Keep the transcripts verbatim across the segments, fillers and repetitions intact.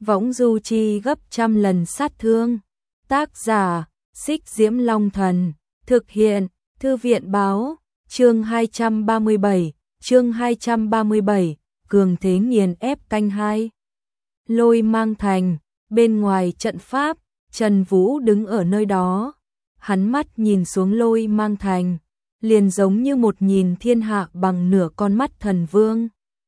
võng du chi gấp trăm lần sát thương. Tác giả, Xích Diễm Long Thần, thực hiện, Thư viện báo, chương hai trăm ba mươi bảy, chương hai trăm ba mươi bảy, cường thế nghiền ép canh hai. Lôi Mang Thành, bên ngoài trận pháp, Trần Vũ đứng ở nơi đó, hắn mắt nhìn xuống Lôi Mang Thành, liền giống như một nhìn thiên hạ bằng nửa con mắt thần vương.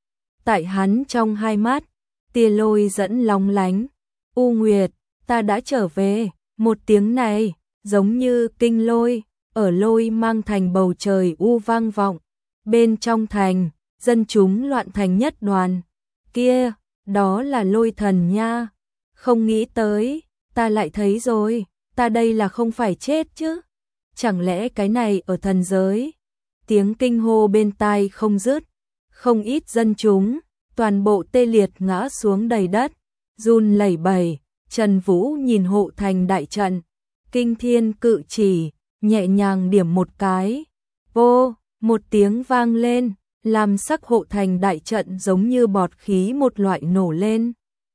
Tại hắn trong hai mắt, tia lôi dẫn lóng lánh. U Nguyệt, ta đã trở về. Một tiếng này, giống như kinh lôi, ở Lôi Mang Thành bầu trời u vang vọng. Bên trong thành, dân chúng loạn thành nhất đoàn. Kia, đó là Lôi Thần nha. Không nghĩ tới, ta lại thấy rồi, ta đây là không phải chết chứ. Chẳng lẽ cái này ở thần giới? Tiếng kinh hô bên tai không dứt, không ít dân chúng, toàn bộ tê liệt ngã xuống đầy đất, run lẩy bẩy. Trần Vũ nhìn hộ thành đại trận, kinh thiên cự chỉ, nhẹ nhàng điểm một cái. Vô, một tiếng vang lên, làm sắc hộ thành đại trận giống như bọt khí một loại nổ lên.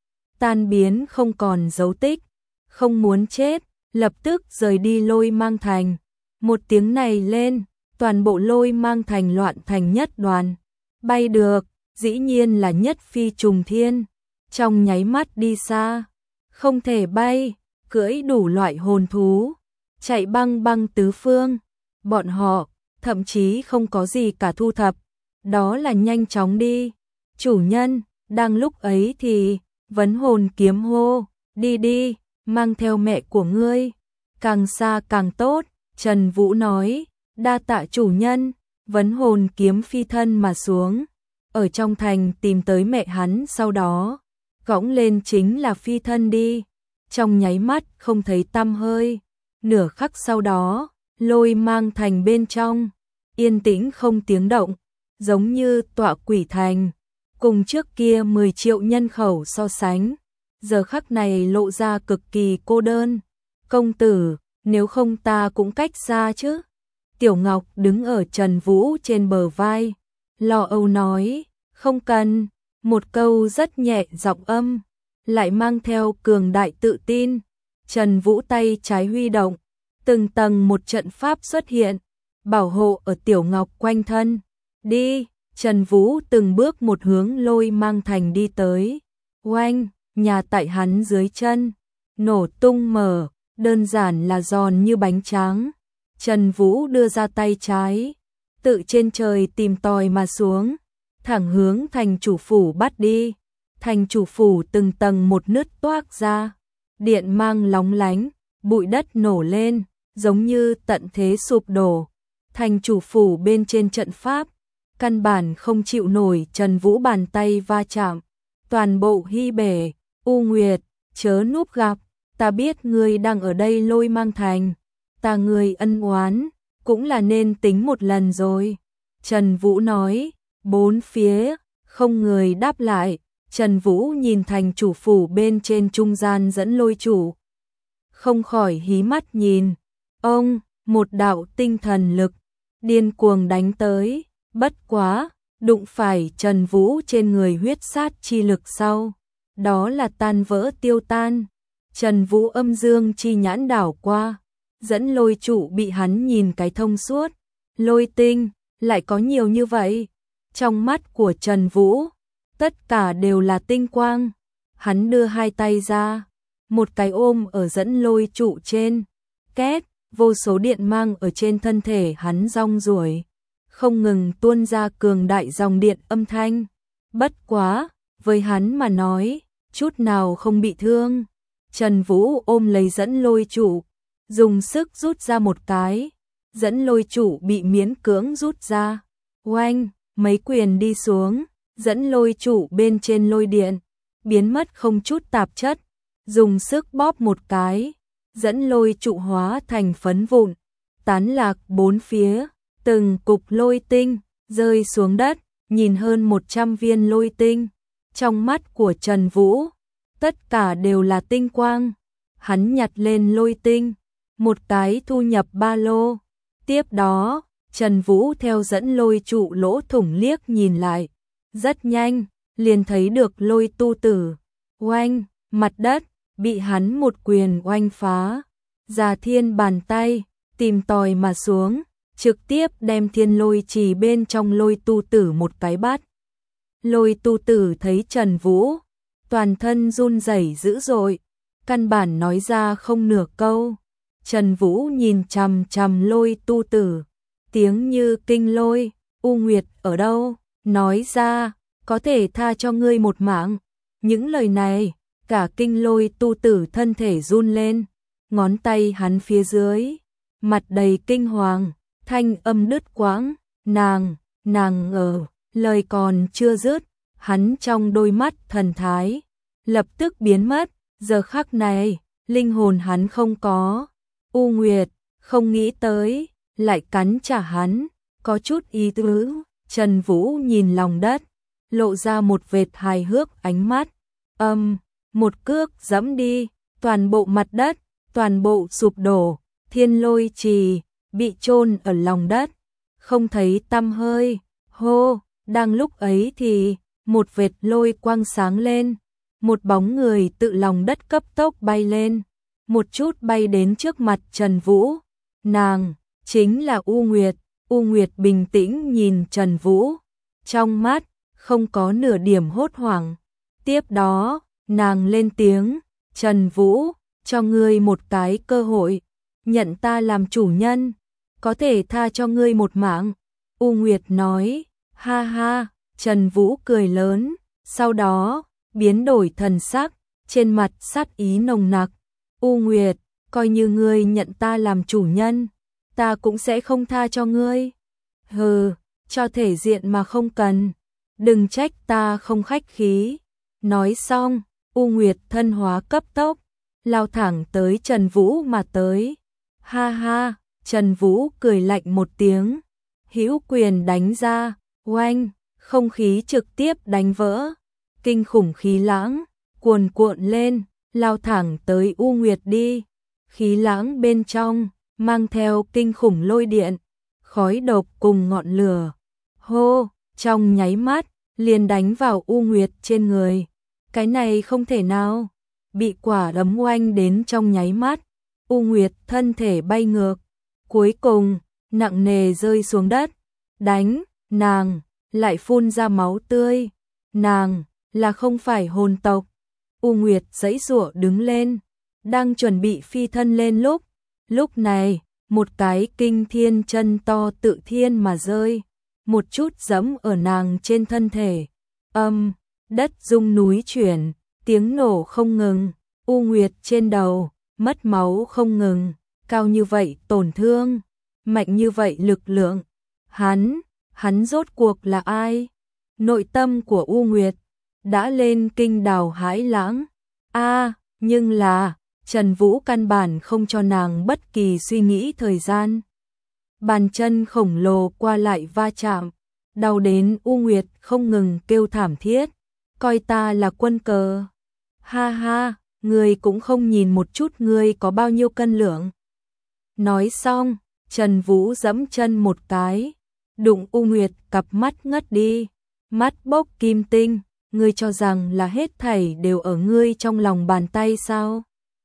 Tan biến không còn dấu tích, không muốn chết, lập tức rời đi Lôi Mang Thành. Một tiếng này lên, toàn bộ Lôi Mang Thành loạn thành nhất đoàn. Bay được, dĩ nhiên là nhất phi trùng thiên, trong nháy mắt đi xa. Không thể bay, cưỡi đủ loại hồn thú, chạy băng băng tứ phương. Bọn họ, thậm chí không có gì cả thu thập, đó là nhanh chóng đi. Chủ nhân, đang lúc ấy thì, vấn hồn kiếm hô, đi đi, mang theo mẹ của ngươi, càng xa càng tốt. Trần Vũ nói, đa tạ chủ nhân, vấn hồn kiếm phi thân mà xuống, ở trong thành tìm tới mẹ hắn, sau đó cõng lên chính là phi thân đi. Trong nháy mắt không thấy tăm hơi. Nửa khắc sau đó, Lôi Mang Thành bên trong yên tĩnh không tiếng động, giống như tọa quỷ thành. Cùng trước kia mười triệu nhân khẩu so sánh, giờ khắc này lộ ra cực kỳ cô đơn. Công tử, nếu không ta cũng cách xa chứ. Tiểu Ngọc đứng ở Trần Vũ trên bờ vai, lo âu nói, không cần. Một câu rất nhẹ giọng âm, lại mang theo cường đại tự tin. Trần Vũ tay trái huy động, từng tầng một trận pháp xuất hiện, bảo hộ ở Tiểu Ngọc quanh thân. Đi, Trần Vũ từng bước một hướng Lôi Mang Thành đi tới. Oanh, nhà tại hắn dưới chân, nổ tung mở, đơn giản là giòn như bánh tráng. Trần Vũ đưa ra tay trái, tự trên trời tìm tòi mà xuống, thẳng hướng thành chủ phủ bắt đi. Thành chủ phủ từng tầng một nứt toác ra, điện mang lóng lánh, bụi đất nổ lên, giống như tận thế sụp đổ. Thành chủ phủ bên trên trận pháp, căn bản không chịu nổi Trần Vũ bàn tay va chạm, toàn bộ hy bể. U Nguyệt, chớ núp gặp, ta biết ngươi đang ở đây Lôi Mang Thành, ta ngươi ân oán, cũng là nên tính một lần rồi. Trần Vũ nói, bốn phía, không người đáp lại. Trần Vũ nhìn thành chủ phủ bên trên trung gian dẫn lôi chủ, không khỏi hí mắt nhìn. Ông, một đạo tinh thần lực, điên cuồng đánh tới, bất quá, đụng phải Trần Vũ trên người huyết sát chi lực sau, đó là tan vỡ tiêu tan. Trần Vũ âm dương chi nhãn đảo qua, dẫn lôi chủ bị hắn nhìn cái thông suốt. Lôi tinh, lại có nhiều như vậy. Trong mắt của Trần Vũ, tất cả đều là tinh quang. Hắn đưa hai tay ra, một cái ôm ở dẫn lôi trụ trên. Két, vô số điện mang ở trên thân thể hắn rong ruổi, không ngừng tuôn ra cường đại dòng điện âm thanh. Bất quá, với hắn mà nói, chút nào không bị thương. Trần Vũ ôm lấy dẫn lôi trụ, dùng sức rút ra một cái, dẫn lôi trụ bị miễn cưỡng rút ra. Oanh, mấy quyền đi xuống, dẫn lôi trụ bên trên lôi điện, biến mất không chút tạp chất, dùng sức bóp một cái, dẫn lôi trụ hóa thành phấn vụn, tán lạc bốn phía, từng cục lôi tinh, rơi xuống đất, nhìn hơn một trăm viên lôi tinh. Trong mắt của Trần Vũ, tất cả đều là tinh quang. Hắn nhặt lên lôi tinh, một cái thu nhập ba lô. Tiếp đó, Trần Vũ theo dẫn lôi trụ lỗ thủng liếc nhìn lại. Rất nhanh, liền thấy được lôi tu tử. Oanh, mặt đất bị hắn một quyền oanh phá, Già Thiên bàn tay tìm tòi mà xuống, trực tiếp đem Thiên Lôi Trì bên trong Lôi Tu Tử một cái bắt. Lôi Tu Tử thấy Trần Vũ, toàn thân run rẩy dữ dội, căn bản nói ra không nửa câu. Trần Vũ nhìn chằm chằm Lôi Tu Tử, tiếng như kinh lôi, U Nguyệt ở đâu? Nói ra, có thể tha cho ngươi một mạng. Những lời này, cả kinh Lôi Tu Tử thân thể run lên, ngón tay hắn phía dưới, mặt đầy kinh hoàng, thanh âm đứt quãng, nàng, nàng ở, lời còn chưa dứt, hắn trong đôi mắt thần thái, lập tức biến mất, giờ khắc này, linh hồn hắn không có. U Nguyệt, không nghĩ tới, lại cắn trả hắn, có chút ý tứ. Trần Vũ nhìn lòng đất, lộ ra một vệt hài hước ánh mắt, âm, một cước giẫm đi, toàn bộ mặt đất, toàn bộ sụp đổ, Thiên Lôi Trì bị chôn ở lòng đất, không thấy tăm hơi. Hô, đang lúc ấy thì một vệt lôi quang sáng lên, một bóng người tự lòng đất cấp tốc bay lên, một chút bay đến trước mặt Trần Vũ. Nàng chính là U Nguyệt. U Nguyệt bình tĩnh nhìn Trần Vũ, trong mắt không có nửa điểm hốt hoảng. Tiếp đó, nàng lên tiếng, Trần Vũ, cho ngươi một cái cơ hội, nhận ta làm chủ nhân, có thể tha cho ngươi một mạng. U Nguyệt nói, ha ha. Trần Vũ cười lớn, sau đó biến đổi thần sắc, trên mặt sát ý nồng nặc. U Nguyệt, coi như ngươi nhận ta làm chủ nhân, ta cũng sẽ không tha cho ngươi. Hừ, cho thể diện mà không cần, đừng trách ta không khách khí. Nói xong, U Nguyệt thân hóa cấp tốc, lao thẳng tới Trần Vũ mà tới. Ha ha, Trần Vũ cười lạnh một tiếng, hữu quyền đánh ra, oanh, không khí trực tiếp đánh vỡ, kinh khủng khí lãng cuồn cuộn lên, lao thẳng tới U Nguyệt đi. Khí lãng bên trong mang theo kinh khủng lôi điện, khói độc cùng ngọn lửa. Hô, trong nháy mắt liền đánh vào U Nguyệt trên người. Cái này không thể nào. Bị quả đấm oanh đến trong nháy mắt, U Nguyệt thân thể bay ngược, cuối cùng nặng nề rơi xuống đất. Đánh, nàng lại phun ra máu tươi. Nàng là không phải hồn tộc. U Nguyệt giãy giụa đứng lên, đang chuẩn bị phi thân lên lúc, lúc này, một cái kinh thiên chân to tự thiên mà rơi, một chút giẫm ở nàng trên thân thể. Âm, đất rung núi chuyển, tiếng nổ không ngừng, U Nguyệt trên đầu, mất máu không ngừng, cao như vậy tổn thương, mạnh như vậy lực lượng. Hắn, hắn rốt cuộc là ai? Nội tâm của U Nguyệt đã lên kinh đào hãi lãng. A, à, nhưng là Trần Vũ căn bản không cho nàng bất kỳ suy nghĩ thời gian. Bàn chân khổng lồ qua lại va chạm, đau đến U Nguyệt không ngừng kêu thảm thiết. Coi ta là quân cờ. Ha ha, ngươi cũng không nhìn một chút ngươi có bao nhiêu cân lượng. Nói xong, Trần Vũ giẫm chân một cái, đụng U Nguyệt cặp mắt ngất đi. Mắt bốc kim tinh, ngươi cho rằng là hết thảy đều ở ngươi trong lòng bàn tay sao?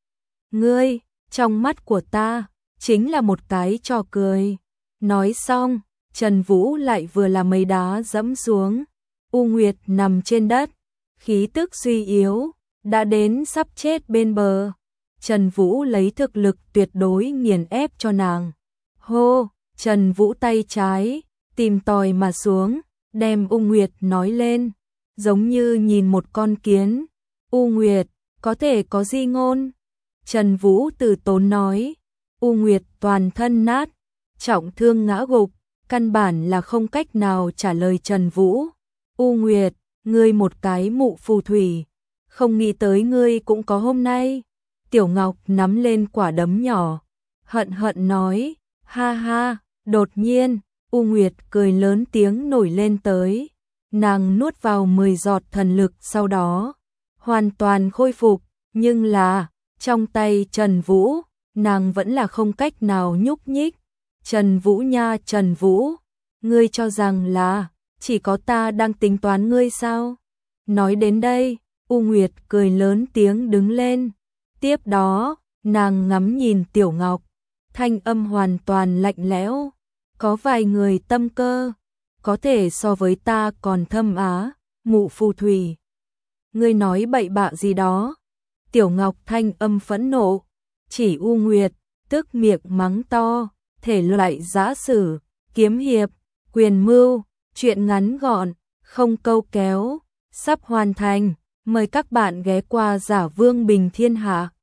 Ngươi, trong mắt của ta, chính là một cái trò cười. Nói xong, Trần Vũ lại vừa là mấy đá dẫm xuống. U Nguyệt nằm trên đất, khí tức suy yếu, đã đến sắp chết bên bờ. Trần Vũ lấy thực lực tuyệt đối nghiền ép cho nàng. Hô, Trần Vũ tay trái, tìm tòi mà xuống, đem U Nguyệt nói lên, giống như nhìn một con kiến. U Nguyệt, có thể có di ngôn? Trần Vũ từ tốn nói. U Nguyệt toàn thân nát, trọng thương ngã gục, căn bản là không cách nào trả lời Trần Vũ. U Nguyệt, ngươi một cái mụ phù thủy, không nghĩ tới ngươi cũng có hôm nay. Tiểu Ngọc nắm lên quả đấm nhỏ, hận hận nói, ha ha. Đột nhiên, U Nguyệt cười lớn tiếng nổi lên tới. Nàng nuốt vào mười giọt thần lực, sau đó hoàn toàn khôi phục, nhưng là trong tay Trần Vũ, nàng vẫn là không cách nào nhúc nhích. Trần Vũ nha, Trần Vũ, ngươi cho rằng là chỉ có ta đang tính toán ngươi sao? Nói đến đây, U Nguyệt cười lớn tiếng đứng lên. Tiếp đó, nàng ngắm nhìn Tiểu Ngọc, thanh âm hoàn toàn lạnh lẽo. Có vài người tâm cơ, có thể so với ta còn thâm á, mụ phù thủy. Ngươi nói bậy bạ gì đó? Tiểu Ngọc thanh âm phẫn nộ, chỉ U Nguyệt, tức miệng mắng to, thể loại giã sử, kiếm hiệp, quyền mưu, chuyện ngắn gọn, không câu kéo, sắp hoàn thành. Mời các bạn ghé qua Giả Vương Bình Thiên Hạ.